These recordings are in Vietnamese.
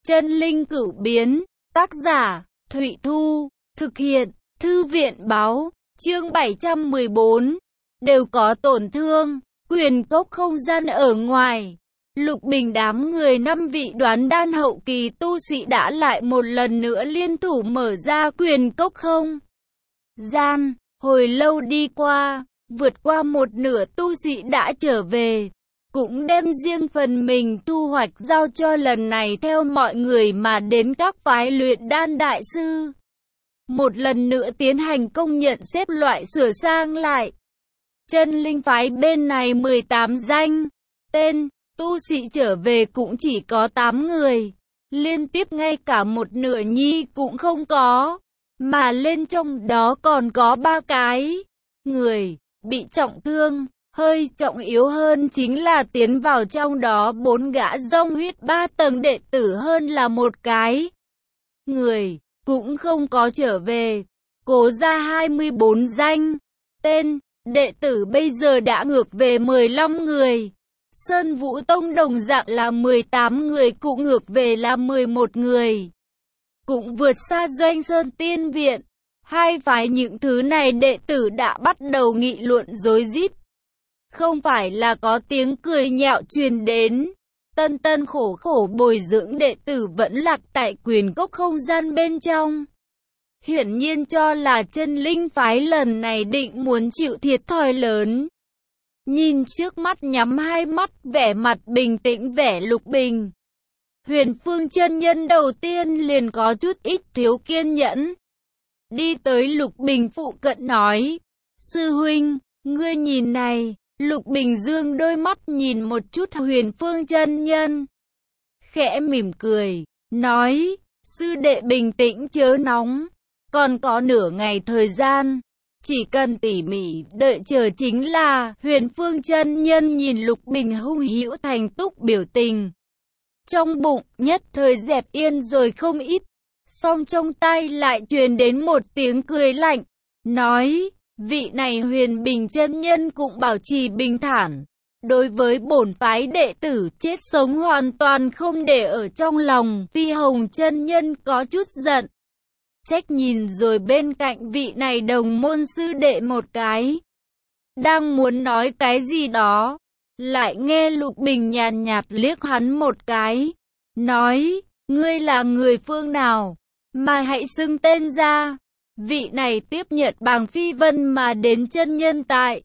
Chân linh cửu biến, tác giả, Thụy Thu, thực hiện, Thư viện báo, chương 714, đều có tổn thương, quyền cốc không gian ở ngoài. Lục Bình đám người 5 vị đoán đan hậu kỳ tu sĩ đã lại một lần nữa liên thủ mở ra quyền cốc không gian. Hồi lâu đi qua, vượt qua một nửa tu sĩ đã trở về, cũng đem riêng phần mình thu hoạch giao cho lần này theo mọi người mà đến các phái luyện đan đại sư. Một lần nữa tiến hành công nhận xếp loại sửa sang lại. Chân linh phái bên này 18 danh, tên, tu sĩ trở về cũng chỉ có 8 người. Liên tiếp ngay cả một nửa nhi cũng không có, mà lên trong đó còn có 3 cái người bị trọng thương. Hơi trọng yếu hơn chính là tiến vào trong đó 4 gã rong huyết 3 tầng đệ tử hơn là một cái người cũng không có trở về. Cố ra 24 danh, tên, đệ tử bây giờ đã ngược về 15 người. Sơn Vũ Tông đồng dạng là 18 người, cũng ngược về là 11 người. Cũng vượt xa Doanh Sơn Tiên Viện. Hai phái những thứ này đệ tử đã bắt đầu nghị luận rối rít. Không phải là có tiếng cười nhạo truyền đến. Tân tân khổ khổ bồi dưỡng đệ tử vẫn lạc tại quyền cốc không gian bên trong. Hiển nhiên cho là chân linh phái lần này định muốn chịu thiệt thòi lớn. Nhìn trước mắt nhắm hai mắt, vẻ mặt bình tĩnh vẻ Lục Bình. Huyền Phương chân nhân đầu tiên liền có chút ít thiếu kiên nhẫn. Đi tới Lục Bình phụ cận nói, sư huynh, ngươi nhìn này. Lục Bình dương đôi mắt nhìn một chút Huyền Phương chân nhân, khẽ mỉm cười, nói, sư đệ bình tĩnh chớ nóng, còn có nửa ngày thời gian, chỉ cần tỉ mỉ đợi chờ chính là. Huyền Phương chân nhân nhìn Lục Bình hung hữu thành túc biểu tình, trong bụng nhất thời dẹp yên rồi không ít, song trong tay lại truyền đến một tiếng cười lạnh, nói, vị này Huyền Bình chân nhân cũng bảo trì bình thản, đối với bổn phái đệ tử chết sống hoàn toàn không để ở trong lòng. Phi Hồng chân nhân có chút giận, trách nhìn rồi bên cạnh vị này đồng môn sư đệ một cái, đang muốn nói cái gì đó, lại nghe Lục Bình nhàn nhạt liếc hắn một cái, nói, ngươi là người phương nào, mà hãy xưng tên ra. Vị này tiếp nhận Bàng Phi Vân mà đến chân nhân tại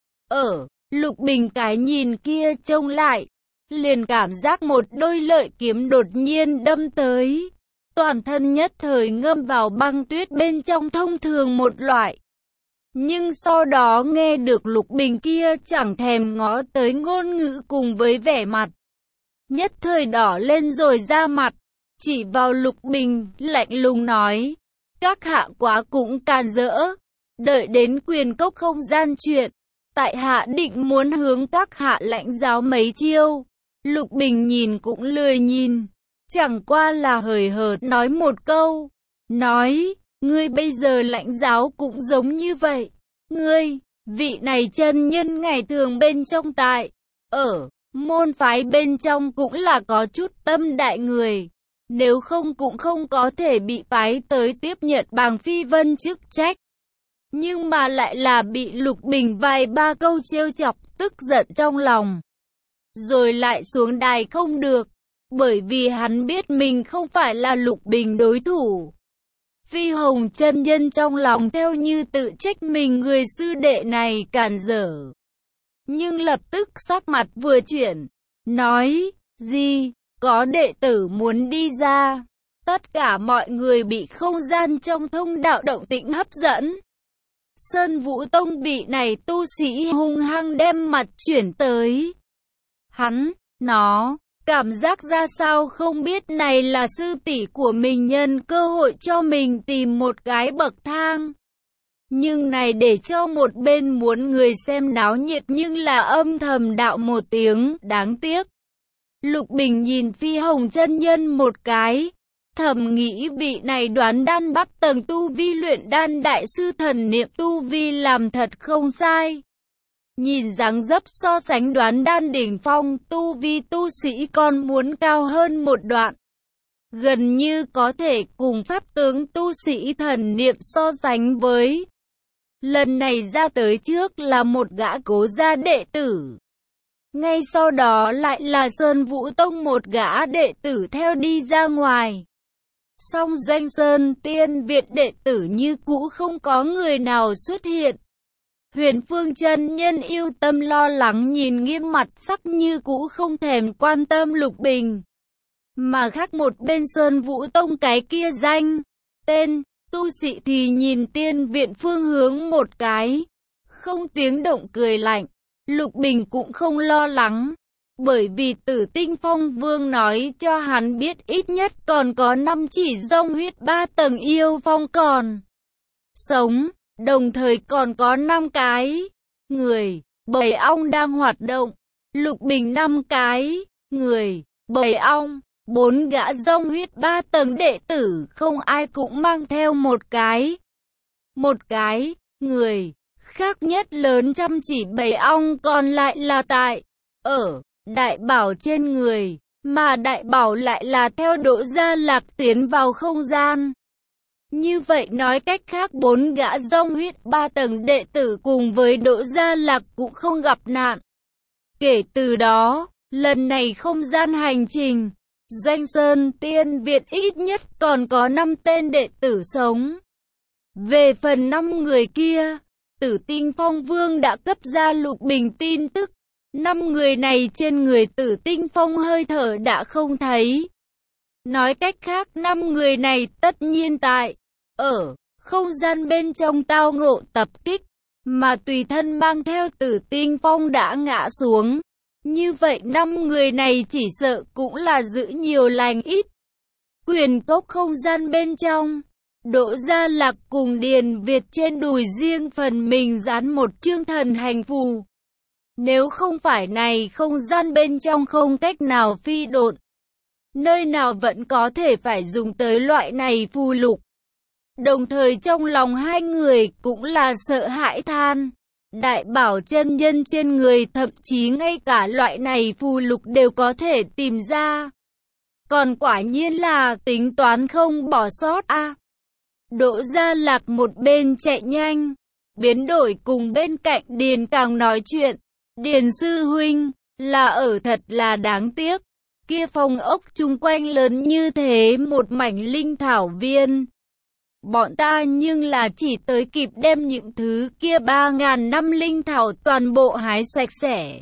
Lục Bình cái nhìn kia trông lại, liền cảm giác một đôi lợi kiếm đột nhiên đâm tới, toàn thân nhất thời ngâm vào băng tuyết bên trong thông thường một loại. Nhưng sau đó nghe được Lục Bình kia chẳng thèm ngó tới ngôn ngữ cùng với vẻ mặt, nhất thời đỏ lên rồi ra mặt, chỉ vào Lục Bình lạnh lùng nói, các hạ quá cũng càn rỡ, đợi đến quyền cốc không gian chuyện, tại hạ định muốn hướng các hạ lãnh giáo mấy chiêu. Lục Bình nhìn cũng lười nhìn, chẳng qua là hời hợt nói một câu, nói, ngươi bây giờ lãnh giáo cũng giống như vậy, ngươi, vị này chân nhân ngày thường bên trong tại, môn phái bên trong cũng là có chút tâm đại người. Nếu không cũng không có thể bị phái tới tiếp nhận Bàng Phi Vân chức trách. Nhưng mà lại là bị Lục Bình vài ba câu trêu chọc, tức giận trong lòng. Rồi lại xuống đài không được, bởi vì hắn biết mình không phải là Lục Bình đối thủ. Phi Hồng chân nhân trong lòng theo như tự trách mình người sư đệ này càn rỡ. Nhưng lập tức sắc mặt vừa chuyển, nói, gì? Có đệ tử muốn đi ra. Tất cả mọi người bị không gian trong thông đạo động tĩnh hấp dẫn. Sơn Vũ Tông bị này tu sĩ hung hăng đem mặt chuyển tới. Nó, cảm giác ra sao không biết, này là sư tỷ của mình nhân cơ hội cho mình tìm một cái bậc thang. Nhưng này để cho một bên muốn người xem náo nhiệt nhưng là âm thầm đạo một tiếng, đáng tiếc. Lục Bình nhìn Phi Hồng chân nhân một cái, thầm nghĩ vị này đoán đan bắt tầng tu vi luyện đan đại sư thần niệm tu vi làm thật không sai. Nhìn dáng dấp so sánh đoán đan đỉnh phong tu vi tu sĩ còn muốn cao hơn một đoạn. gần như có thể cùng pháp tướng tu sĩ thần niệm so sánh với. Lần này ra tới trước là một gã Cố gia đệ tử. Ngay sau đó lại là Sơn Vũ Tông một gã đệ tử theo đi ra ngoài. Song Doanh Sơn Tiên Viện đệ tử như cũ không có người nào xuất hiện. Huyền Phương chân nhân yêu tâm lo lắng nhìn Nghiêm mặt sắc như cũ không thèm quan tâm Lục Bình. Mà khác một bên Sơn Vũ Tông cái kia danh, tên, tu sĩ thì nhìn Tiên Viện phương hướng một cái. Không tiếng động cười lạnh, Lục Bình cũng không lo lắng. Bởi vì Tử Tinh Phong Vương nói cho hắn biết ít nhất còn có 5 chỉ rông huyết 3 tầng yêu phong còn sống, đồng thời còn có 5 cái người bầy ong đang hoạt động. Lục Bình 5 cái người bầy ong, 4 gã rông huyết 3 tầng đệ tử không ai cũng mang theo một cái người khác nhất lớn chăm chỉ bầy ong còn lại là tại ở đại bảo trên người, mà đại bảo lại là theo Đỗ Gia Lạc tiến vào không gian. Như vậy nói cách khác 4 gã rông huyết 3 tầng đệ tử cùng với Đỗ Gia Lạc cũng không gặp nạn. Kể từ đó, lần này không gian hành trình, Doanh Sơn Tiên Viện ít nhất còn có 5 tên đệ tử sống. Về phần 5 người kia, Tử Tinh Phong Vương đã cấp ra Lục Bình tin tức. 5 người này trên người Tử Tinh Phong hơi thở đã không thấy. Nói cách khác 5 người này tất nhiên tại ở không gian bên trong tao ngộ tập kích, mà tùy thân mang theo Tử Tinh Phong đã ngã xuống. Như vậy 5 người này chỉ sợ cũng là giữ nhiều lành ít. Quyền cốc không gian bên trong, Đỗ Gia Lạc cùng Điền Việt trên đùi riêng phần mình dán một chương thần hành phù. Nếu không phải này không gian bên trong không cách nào phi độn, nơi nào vẫn có thể phải dùng tới loại này phù lục. Đồng thời trong lòng hai người cũng là sợ hãi than. Đại bảo chân nhân trên người thậm chí ngay cả loại này phù lục đều có thể tìm ra. Còn quả nhiên là tính toán không bỏ sót a. Đỗ Gia Lạc một bên chạy nhanh, biến đổi cùng bên cạnh Điền Càng nói chuyện. Điền sư huynh, là ở thật là đáng tiếc. Kia phong ốc chung quanh lớn như thế một mảnh linh thảo viên. Bọn ta nhưng là chỉ tới kịp đem những thứ kia 3.000 năm linh thảo toàn bộ hái sạch sẽ.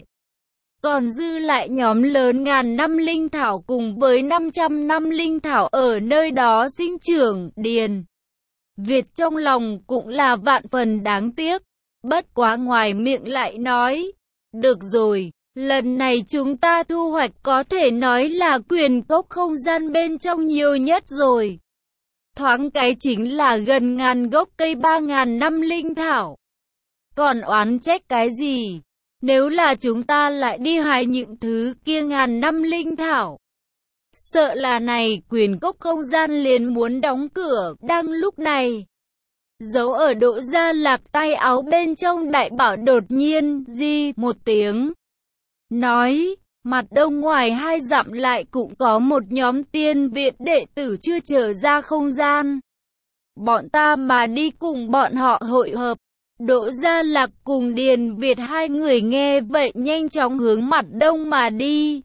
Còn dư lại nhóm lớn ngàn năm linh thảo cùng với 500 năm linh thảo ở nơi đó sinh trưởng. Điền Việt trong lòng cũng là vạn phần đáng tiếc. Bất quá ngoài miệng lại nói, được rồi, lần này chúng ta thu hoạch có thể nói là quyền cốc không gian bên trong nhiều nhất rồi. Thoáng cái chính là gần ngàn gốc cây 3.000 năm linh thảo. Còn oán trách cái gì? Nếu là chúng ta lại đi hái những thứ kia ngàn năm linh thảo, sợ là này quyền cốc không gian liền muốn đóng cửa. Đang lúc này, giấu ở Đỗ Gia Lạc tay áo bên trong đại bảo đột nhiên di một tiếng, nói, mặt đông ngoài 2 dặm lại cũng có một nhóm tiên viện đệ tử chưa trở ra không gian. Bọn ta mà đi cùng bọn họ hội hợp. Đỗ Gia Lạc cùng Điền Việt hai người nghe vậy nhanh chóng hướng mặt đông mà đi.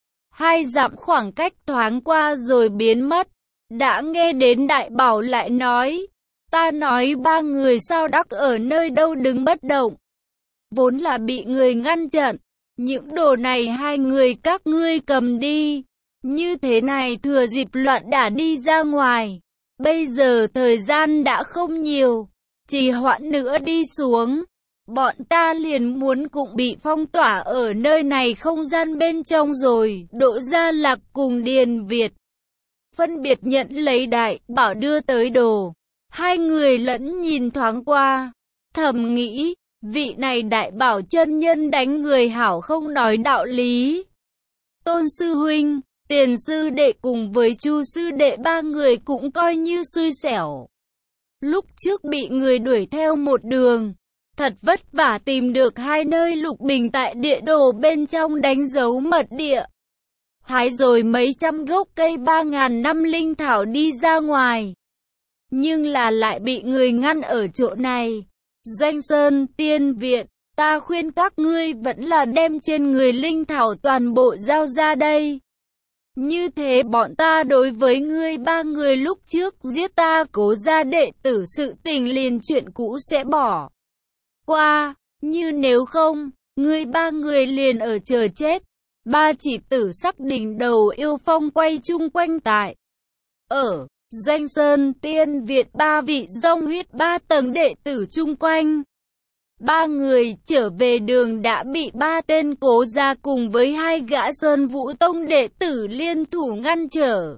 2 dặm khoảng cách thoáng qua rồi biến mất. Đã nghe đến đại bảo lại nói, ta nói 3 người sao đắc ở nơi đâu đứng bất động. Vốn là bị người ngăn chặn. Những đồ này 2 người các ngươi cầm đi. Như thế này thừa dịp loạn đả đi ra ngoài. Bây giờ thời gian đã không nhiều. Trì hoãn nữa đi xuống, bọn ta liền muốn cũng bị phong tỏa ở nơi này không gian bên trong rồi. Đỗ Gia Lạc cùng Điền Việt phân biệt nhận lấy đại bảo đưa tới đồ. 2 người lẫn nhìn thoáng qua, thầm nghĩ, vị này đại bảo chân nhân đánh người hảo không nói đạo lý. Tôn sư huynh, Tiền sư đệ cùng với Chu sư đệ 3 người cũng coi như xui xẻo. Lúc trước bị người đuổi theo một đường, thật vất vả tìm được 2 nơi Lục Bình tại địa đồ bên trong đánh dấu mật địa. hái rồi mấy trăm gốc cây 3.000 năm linh thảo đi ra ngoài. Nhưng là lại bị người ngăn ở chỗ này. Doanh Sơn Tiên Viện, ta khuyên các ngươi vẫn là đem trên người linh thảo toàn bộ giao ra đây. Như thế bọn ta đối với ngươi ba người lúc trước giết ta Cố gia đệ tử sự tình liền chuyện cũ sẽ bỏ qua, như nếu không, ngươi ba người liền ở chờ chết. Ba chỉ tử sắc đỉnh đầu yêu phong quay chung quanh tại ở Doanh Sơn Tiên Viện, ba vị dòng huyết 3 tầng đệ tử chung quanh. Ba người trở về đường đã bị 3 tên Cố gia cùng với 2 gã Sơn Vũ Tông đệ tử liên thủ ngăn trở.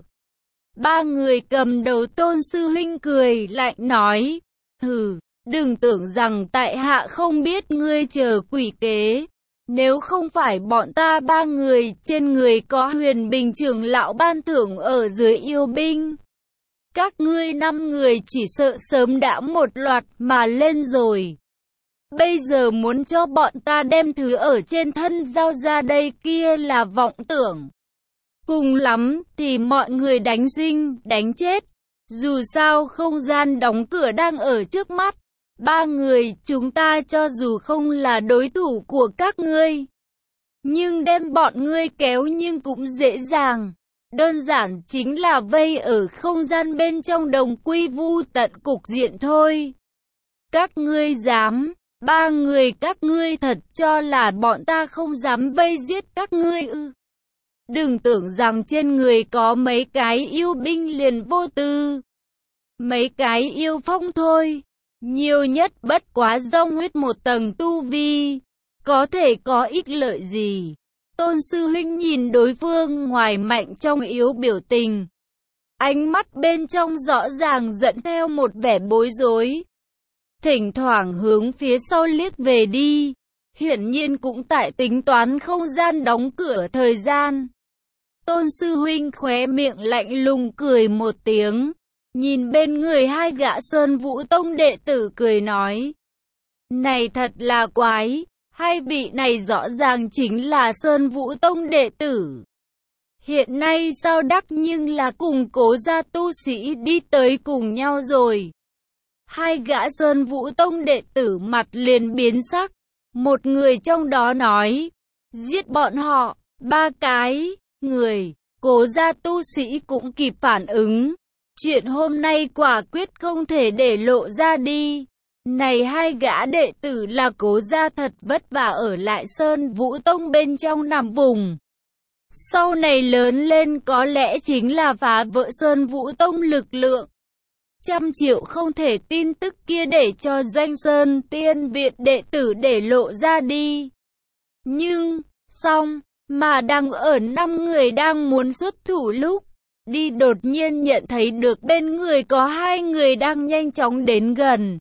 Ba người cầm đầu Tôn sư huynh cười lạnh nói, hừ, đừng tưởng rằng tại hạ không biết ngươi chờ quỷ kế. Nếu không phải bọn ta ba người trên người có Huyền Bình trưởng lão ban thưởng ở dưới yêu binh, các ngươi 5 người chỉ sợ sớm đã một loạt mà lên rồi. Bây giờ muốn cho bọn ta đem thứ ở trên thân giao ra đây kia là vọng tưởng. Cùng lắm thì mọi người đánh sinh, đánh chết. Dù sao không gian đóng cửa đang ở trước mắt. Ba người chúng ta cho dù không là đối thủ của các ngươi, nhưng đem bọn ngươi kéo nhưng cũng dễ dàng. Đơn giản chính là vây ở không gian bên trong đồng quy vu tận cục diện thôi. Các ngươi dám, ba người các ngươi thật cho là bọn ta không dám vây giết các ngươi ư? Đừng tưởng rằng trên người có mấy cái yêu binh liền vô tư. Mấy cái yêu phong thôi. Nhiều nhất bất quá dòng huyết 1 tầng tu vi. Có thể có ích lợi gì? Tôn sư huynh nhìn đối phương ngoài mạnh trong yếu biểu tình. Ánh mắt bên trong rõ ràng dẫn theo một vẻ bối rối. Thỉnh thoảng hướng phía sau liếc về đi. Hiển nhiên cũng tại tính toán không gian đóng cửa thời gian. Tôn sư huynh khóe miệng lạnh lùng cười một tiếng. Nhìn bên người 2 gã Sơn Vũ Tông đệ tử cười nói. Này thật là quái. 2 vị này rõ ràng chính là Sơn Vũ Tông đệ tử. Hiện nay sao đắc nhưng là cùng Cố gia tu sĩ đi tới cùng nhau rồi. 2 gã Sơn Vũ Tông đệ tử mặt liền biến sắc. Một người trong đó nói. Giết bọn họ, 3 cái người. Cố gia tu sĩ cũng kịp phản ứng. Chuyện hôm nay quả quyết không thể để lộ ra đi. Này 2 gã đệ tử là Cố gia thật vất vả ở lại Sơn Vũ Tông bên trong nằm vùng. Sau này lớn lên có lẽ chính là phá vỡ Sơn Vũ Tông lực lượng. 100 triệu không thể tin tức kia để cho Doanh Sơn Tiên Viện đệ tử để lộ ra đi. Nhưng, xong, mà đang ở 5 người đang muốn xuất thủ lúc đi đột nhiên nhận thấy được bên người có 2 người đang nhanh chóng đến gần.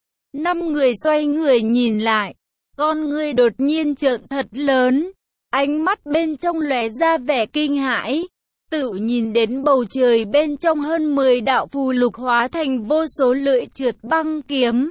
5 người xoay người nhìn lại, con người đột nhiên trợn thật lớn, ánh mắt bên trong lóe ra vẻ kinh hãi. Tự nhìn đến bầu trời bên trong hơn 10 đạo phù lục hóa thành vô số lưỡi trượt băng kiếm.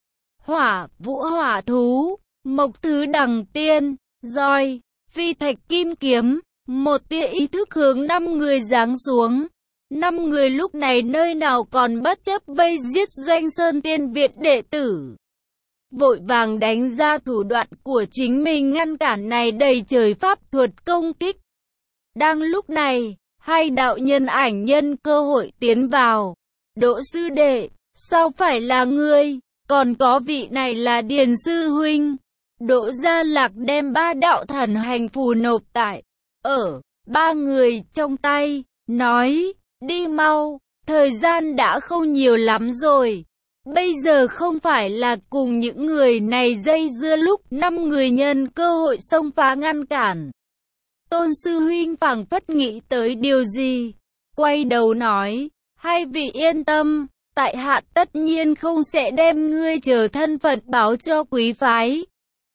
Hỏa, vũ hỏa thú, mộc thứ đằng tiên, roi, phi thạch kim kiếm. Một tia ý thức hướng 5 người giáng xuống. 5 người lúc này nơi nào còn bất chấp vây giết Doanh Sơn Tiên Viện đệ tử. Vội vàng đánh ra thủ đoạn của chính mình ngăn cản này đầy trời pháp thuật công kích. Đang lúc này, 2 đạo nhân ảnh nhân cơ hội tiến vào. Đỗ sư đệ, sao phải là ngươi? Còn có vị này là Điền sư huynh. Đỗ Gia Lạc đem 3 đạo thần hành phù nộp tại ở 3 người trong tay, nói, đi mau, thời gian đã không nhiều lắm rồi. Bây giờ không phải là cùng những người này dây dưa lúc 5 người nhân cơ hội xông phá ngăn cản. Tôn sư huynh phảng phất nghĩ tới điều gì, quay đầu nói, 2 vị yên tâm, tại hạ tất nhiên không sẽ đem ngươi chờ thân phận báo cho quý phái.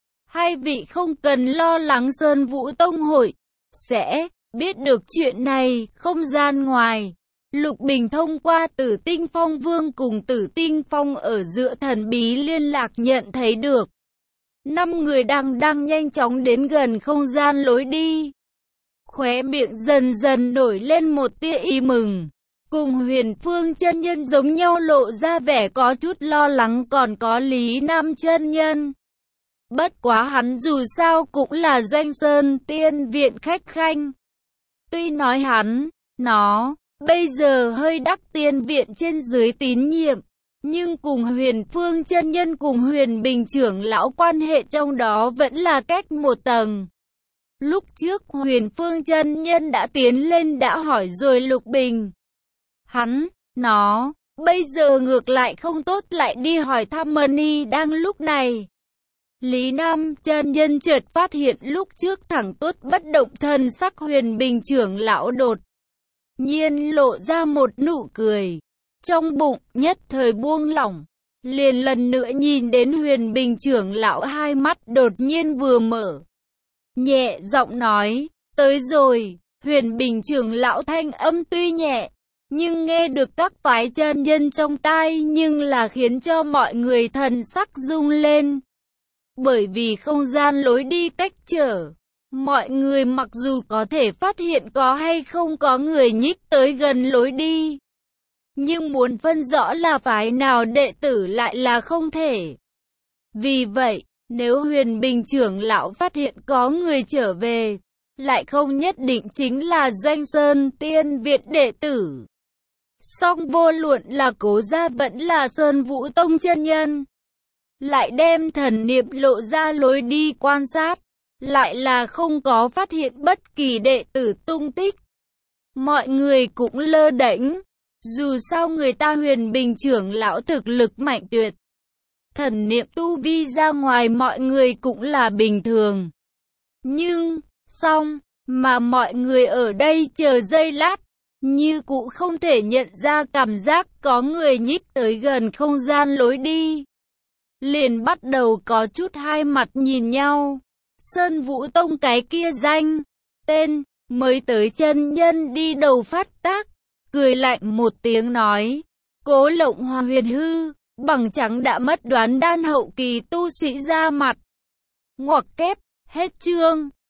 2 vị không cần lo lắng, Sơn Vũ Tông hội sẽ biết được chuyện này. Không gian ngoài, Lục Bình thông qua Tử Tinh Phong Vương cùng Tử Tinh Phong ở giữa thần bí liên lạc nhận thấy được 5 người đang nhanh chóng đến gần không gian lối đi. khóe miệng dần dần nổi lên một tia ý mừng. Cùng Huyền Phương chân nhân giống nhau lộ ra vẻ có chút lo lắng, còn có Lý Nam chân nhân. Bất quá hắn dù sao cũng là Doanh Sơn Tiên Viện khách khanh. Tuy nói nó bây giờ hơi đắc Tiên Viện trên dưới tín nhiệm, nhưng cùng Huyền Phương chân nhân cùng Huyền Bình trưởng lão quan hệ trong đó vẫn là cách một tầng. Lúc trước Huyền Phương chân nhân đã tiến lên đã hỏi rồi Lục Bình. Nó bây giờ ngược lại không tốt lại đi hỏi thăm Mani. Đang lúc này, Lý Nam chân nhân chợt phát hiện lúc trước thẳng tốt bất động thần sắc Huyền Bình trưởng lão đột nhiên lộ ra một nụ cười. Trong bụng nhất thời buông lỏng, liền lần nữa nhìn đến Huyền Bình trưởng lão, hai mắt đột nhiên vừa mở. Nhẹ giọng nói, tới rồi. Huyền Bình trưởng lão thanh âm tuy nhẹ, nhưng nghe được các phái chân nhân trong tai nhưng là khiến cho mọi người thần sắc rung lên. Bởi vì không gian lối đi cách trở, mọi người mặc dù có thể phát hiện có hay không có người nhích tới gần lối đi, nhưng muốn phân rõ là phái nào đệ tử lại là không thể. Vì vậy, nếu Huyền Bình trưởng lão phát hiện có người trở về, lại không nhất định chính là Doanh Sơn Tiên Viện đệ tử. Song vô luận là Cố gia vẫn là Sơn Vũ Tông chân nhân, lại đem thần niệm lộ ra lối đi quan sát, lại là không có phát hiện bất kỳ đệ tử tung tích. Mọi người cũng lơ đễnh, dù sao người ta Huyền Bình trưởng lão thực lực mạnh tuyệt, thần niệm tu vi ra ngoài mọi người cũng là bình thường. Nhưng, mà mọi người ở đây chờ giây lát, như cụ không thể nhận ra cảm giác có người nhích tới gần không gian lối đi. Liền bắt đầu có chút hai mặt nhìn nhau. Sơn Vũ Tông cái kia danh, tên, mới tới chân nhân đi đầu phát tác, cười lạnh một tiếng nói, Cố Lộng Hoa Huyền Hư, bằng trắng đã mất đoán đan hậu kỳ tu sĩ ra mặt. Ngoặc kép, hết chương.